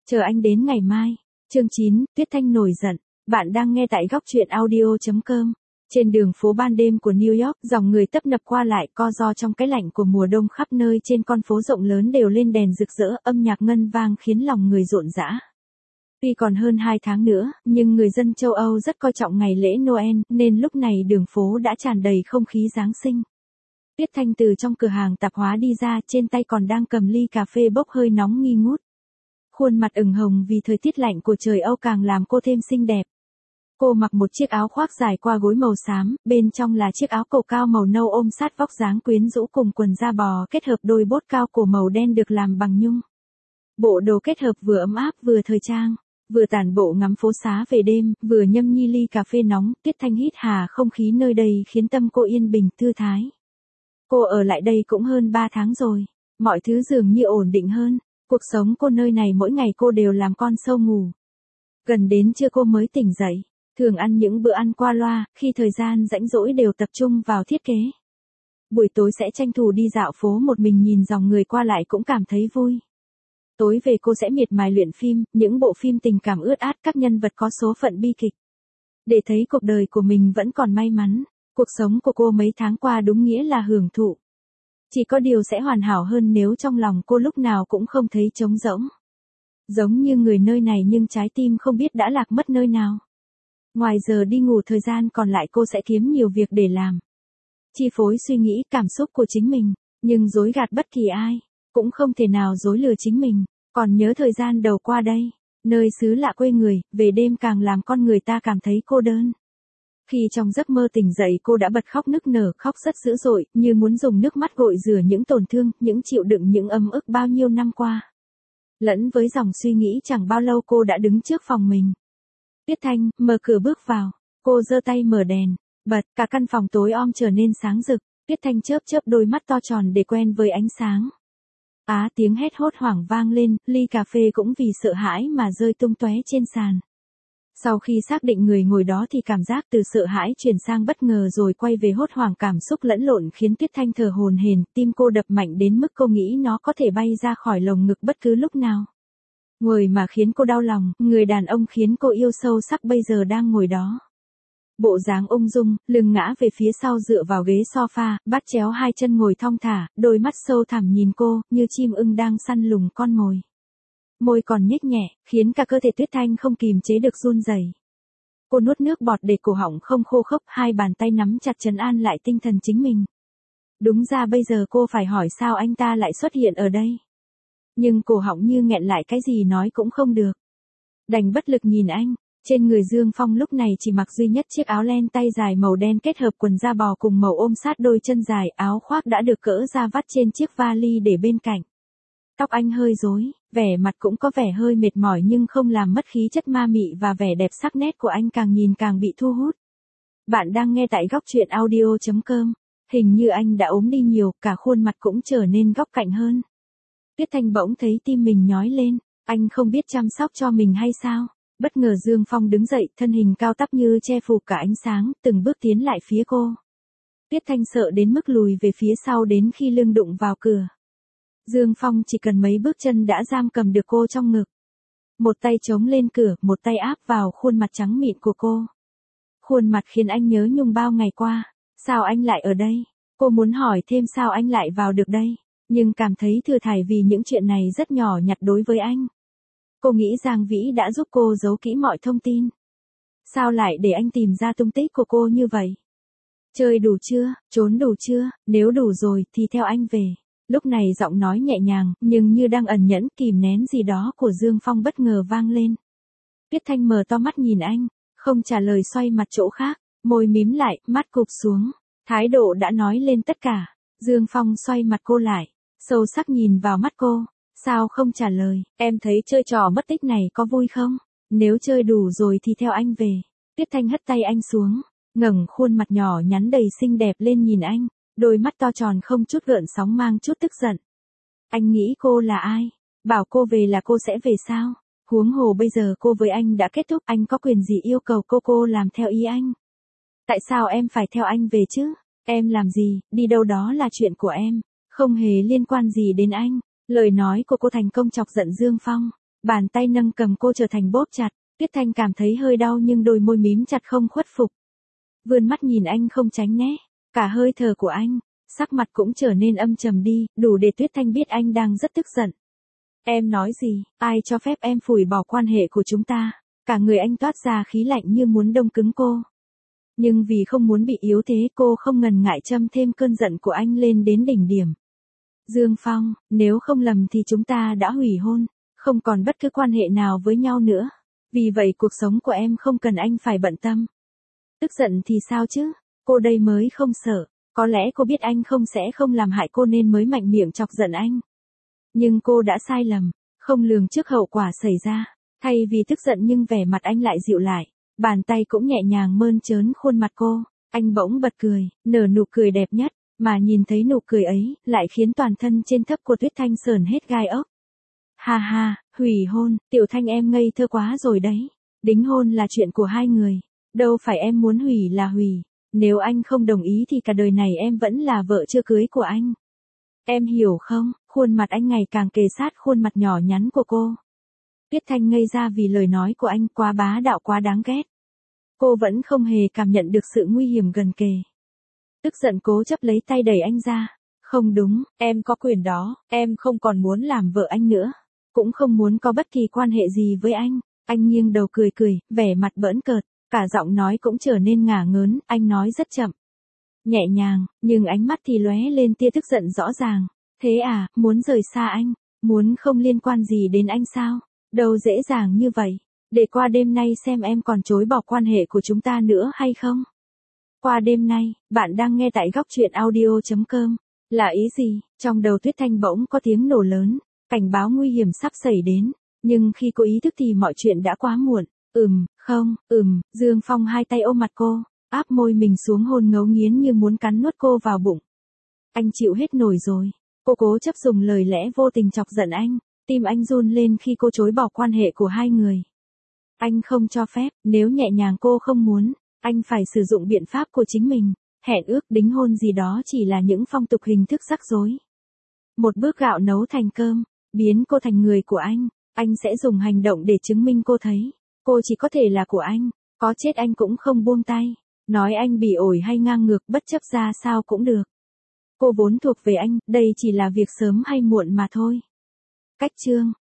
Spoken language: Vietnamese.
Chờ anh đến ngày mai. Chương 9, Tuyết Thanh nổi giận. Bạn đang nghe tại góc truyện audio.com. Trên đường phố ban đêm của New York, dòng người tấp nập qua lại co ro trong cái lạnh của mùa đông, khắp nơi trên con phố rộng lớn đều lên đèn rực rỡ, âm nhạc ngân vang khiến lòng người rộn rã. Tuy còn hơn 2 tháng nữa, nhưng người dân châu Âu rất coi trọng ngày lễ Noel, nên lúc này đường phố đã tràn đầy không khí Giáng sinh. Tuyết Thanh từ trong cửa hàng tạp hóa đi ra, trên tay còn đang cầm ly cà phê bốc hơi nóng nghi ngút. Khuôn mặt ửng hồng vì thời tiết lạnh của trời Âu càng làm cô thêm xinh đẹp. Cô mặc một chiếc áo khoác dài qua gối màu xám, bên trong là chiếc áo cổ cao màu nâu ôm sát vóc dáng quyến rũ cùng quần da bò kết hợp đôi bốt cao cổ màu đen được làm bằng nhung. Bộ đồ kết hợp vừa ấm áp vừa thời trang, vừa tản bộ ngắm phố xá về đêm, vừa nhâm nhi ly cà phê nóng. Tuyết Thanh hít hà không khí nơi đây khiến tâm cô yên bình thư thái. Cô ở lại đây cũng hơn 3 tháng rồi, mọi thứ dường như ổn định hơn. Cuộc sống cô nơi này mỗi ngày cô đều làm con sâu ngủ. Gần đến trưa cô mới tỉnh dậy, thường ăn những bữa ăn qua loa, khi thời gian rảnh rỗi đều tập trung vào thiết kế. Buổi tối sẽ tranh thủ đi dạo phố một mình, nhìn dòng người qua lại cũng cảm thấy vui. Tối về cô sẽ miệt mài luyện phim, những bộ phim tình cảm ướt át, các nhân vật có số phận bi kịch. Để thấy cuộc đời của mình vẫn còn may mắn, cuộc sống của cô mấy tháng qua đúng nghĩa là hưởng thụ. Chỉ có điều sẽ hoàn hảo hơn nếu trong lòng cô lúc nào cũng không thấy trống rỗng. Giống như người nơi này nhưng trái tim không biết đã lạc mất nơi nào. Ngoài giờ đi ngủ, thời gian còn lại cô sẽ kiếm nhiều việc để làm. Chi phối suy nghĩ, cảm xúc của chính mình, nhưng dối gạt bất kỳ ai, cũng không thể nào dối lừa chính mình. Còn nhớ thời gian đầu qua đây, nơi xứ lạ quê người, về đêm càng làm con người ta cảm thấy cô đơn. Khi trong giấc mơ tỉnh dậy cô đã bật khóc nức nở, khóc rất dữ dội, như muốn dùng nước mắt gội rửa những tổn thương, những chịu đựng những ấm ức bao nhiêu năm qua. Lẫn với dòng suy nghĩ chẳng bao lâu cô đã đứng trước phòng mình. Tuyết Thanh, mở cửa bước vào, cô giơ tay mở đèn, bật, cả căn phòng tối om trở nên sáng rực. Tuyết Thanh chớp chớp đôi mắt to tròn để quen với ánh sáng. Tiếng hét hốt hoảng vang lên, ly cà phê cũng vì sợ hãi mà rơi tung tóe trên sàn. Sau khi xác định người ngồi đó thì cảm giác từ sợ hãi chuyển sang bất ngờ rồi quay về hốt hoảng, cảm xúc lẫn lộn khiến Tuyết Thanh thở hổn hển, tim cô đập mạnh đến mức cô nghĩ nó có thể bay ra khỏi lồng ngực bất cứ lúc nào. Người mà khiến cô đau lòng, người đàn ông khiến cô yêu sâu sắc bây giờ đang ngồi đó. Bộ dáng ung dung, lưng ngã về phía sau dựa vào ghế sofa, bắt chéo hai chân ngồi thong thả, đôi mắt sâu thẳm nhìn cô, như chim ưng đang săn lùng con mồi. Môi còn nhếch nhẹ, khiến cả cơ thể Tuyết Thanh không kìm chế được run rẩy. Cô nuốt nước bọt để cổ họng không khô khốc, hai bàn tay nắm chặt trấn an lại tinh thần chính mình. Đúng ra bây giờ cô phải hỏi sao anh ta lại xuất hiện ở đây. Nhưng cổ họng như nghẹn lại cái gì nói cũng không được. Đành bất lực nhìn anh. Trên người Dương Phong lúc này chỉ mặc duy nhất chiếc áo len tay dài màu đen kết hợp quần da bò cùng màu ôm sát đôi chân dài, áo khoác đã được cỡ ra vắt trên chiếc vali để bên cạnh. Tóc anh hơi rối, vẻ mặt cũng có vẻ hơi mệt mỏi nhưng không làm mất khí chất ma mị và vẻ đẹp sắc nét của anh càng nhìn càng bị thu hút. Bạn đang nghe tại góc truyện audio.com. Hình như anh đã ốm đi nhiều, cả khuôn mặt cũng trở nên góc cạnh hơn. Tuyết Thanh bỗng thấy tim mình nhói lên, anh không biết chăm sóc cho mình hay sao? Bất ngờ Dương Phong đứng dậy, thân hình cao tắp như che phủ cả ánh sáng, từng bước tiến lại phía cô. Tuyết Thanh sợ đến mức lùi về phía sau đến khi lưng đụng vào cửa. Dương Phong chỉ cần mấy bước chân đã giam cầm được cô trong ngực. Một tay chống lên cửa, một tay áp vào khuôn mặt trắng mịn của cô. Khuôn mặt khiến anh nhớ nhung bao ngày qua. Sao anh lại ở đây? Cô muốn hỏi thêm sao anh lại vào được đây, nhưng cảm thấy thừa thải vì những chuyện này rất nhỏ nhặt đối với anh. Cô nghĩ Giang Vĩ đã giúp cô giấu kỹ mọi thông tin. Sao lại để anh tìm ra tung tích của cô như vậy? Chơi đủ chưa, trốn đủ chưa, nếu đủ rồi thì theo anh về. Lúc này giọng nói nhẹ nhàng, nhưng như đang ẩn nhẫn kìm nén gì đó của Dương Phong bất ngờ vang lên. Tuyết Thanh mở to mắt nhìn anh, không trả lời, xoay mặt chỗ khác, môi mím lại, mắt cụp xuống. Thái độ đã nói lên tất cả. Dương Phong xoay mặt cô lại, sâu sắc nhìn vào mắt cô. Sao không trả lời, em thấy chơi trò mất tích này có vui không? Nếu chơi đủ rồi thì theo anh về. Tuyết Thanh hất tay anh xuống, ngẩng khuôn mặt nhỏ nhắn đầy xinh đẹp lên nhìn anh, đôi mắt to tròn không chút gợn sóng mang chút tức giận. Anh nghĩ cô là ai? Bảo cô về là cô sẽ về sao? Huống hồ bây giờ cô với anh đã kết thúc, anh có quyền gì yêu cầu cô làm theo ý anh? Tại sao em phải theo anh về chứ? Em làm gì, đi đâu đó là chuyện của em, không hề liên quan gì đến anh. Lời nói của cô thành công chọc giận Dương Phong. Bàn tay nâng cầm cô trở thành bóp chặt, Tuyết Thanh cảm thấy hơi đau nhưng đôi môi mím chặt không khuất phục. Vươn mắt nhìn anh không tránh né, cả hơi thở của anh, sắc mặt cũng trở nên âm trầm đi, đủ để Tuyết Thanh biết anh đang rất tức giận. Em nói gì, ai cho phép em phủi bỏ quan hệ của chúng ta? Cả người anh toát ra khí lạnh như muốn đông cứng cô. Nhưng vì không muốn bị yếu thế cô không ngần ngại châm thêm cơn giận của anh lên đến đỉnh điểm. Dương Phong, nếu không lầm thì chúng ta đã hủy hôn, không còn bất cứ quan hệ nào với nhau nữa. Vì vậy cuộc sống của em không cần anh phải bận tâm. Tức giận thì sao chứ, cô đây mới không sợ, có lẽ cô biết anh sẽ không làm hại cô nên mới mạnh miệng chọc giận anh. Nhưng cô đã sai lầm, không lường trước hậu quả xảy ra, thay vì tức giận nhưng vẻ mặt anh lại dịu lại, bàn tay cũng nhẹ nhàng mơn trớn khuôn mặt cô, anh bỗng bật cười, nở nụ cười đẹp nhất, mà nhìn thấy nụ cười ấy, lại khiến toàn thân trên thấp của Tuyết Thanh sởn hết gai ốc. Ha ha, hủy hôn, Tiểu Thanh em ngây thơ quá rồi đấy, đính hôn là chuyện của hai người, đâu phải em muốn hủy là hủy, nếu anh không đồng ý thì cả đời này em vẫn là vợ chưa cưới của anh. Em hiểu không, khuôn mặt anh ngày càng kề sát khuôn mặt nhỏ nhắn của cô. Tuyết Thanh ngây ra vì lời nói của anh quá bá đạo quá đáng ghét. Cô vẫn không hề cảm nhận được sự nguy hiểm gần kề. Tức giận cố chấp lấy tay đẩy anh ra. Không đúng, em có quyền đó, em không còn muốn làm vợ anh nữa. Cũng không muốn có bất kỳ quan hệ gì với anh. Anh nghiêng đầu cười cười, vẻ mặt bỡn cợt, cả giọng nói cũng trở nên ngả ngớn, anh nói rất chậm. Nhẹ nhàng, nhưng ánh mắt thì lóe lên tia tức giận rõ ràng. Thế à, muốn rời xa anh, muốn không liên quan gì đến anh sao? Đâu dễ dàng như vậy. Để qua đêm nay xem em còn chối bỏ quan hệ của chúng ta nữa hay không? Qua đêm nay, bạn đang nghe tại góc truyện audio.com. Là ý gì? Trong đầu Tuyết Thanh bỗng có tiếng nổ lớn, cảnh báo nguy hiểm sắp xảy đến. Nhưng khi cô ý thức thì mọi chuyện đã quá muộn. Không, Dương Phong hai tay ôm mặt cô, áp môi mình xuống hôn ngấu nghiến như muốn cắn nuốt cô vào bụng. Anh chịu hết nổi rồi. Cô cố chấp dùng lời lẽ vô tình chọc giận anh, tim anh run lên khi cô chối bỏ quan hệ của hai người. Anh không cho phép, nếu nhẹ nhàng cô không muốn, anh phải sử dụng biện pháp của chính mình, hẹn ước đính hôn gì đó chỉ là những phong tục hình thức rắc rối. Một bước gạo nấu thành cơm, biến cô thành người của anh sẽ dùng hành động để chứng minh cô thấy, cô chỉ có thể là của anh, có chết anh cũng không buông tay, nói anh bỉ ổi hay ngang ngược bất chấp ra sao cũng được. Cô vốn thuộc về anh, đây chỉ là việc sớm hay muộn mà thôi. Cách chương